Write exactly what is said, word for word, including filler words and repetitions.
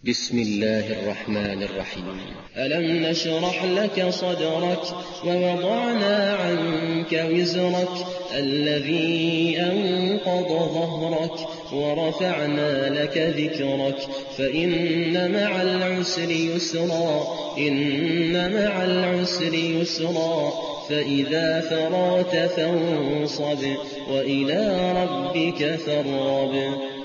بسم الله الرحمن الرحيم. ألم نشرح لك صدرك ووضعنا عنك وزرك الذي أنقض ظهرك ورفعنا لك ذكرك فإن مع العسر يسرا إن مع العسر يسرا فإذا فرغت فانصب وإلى ربك فارغب.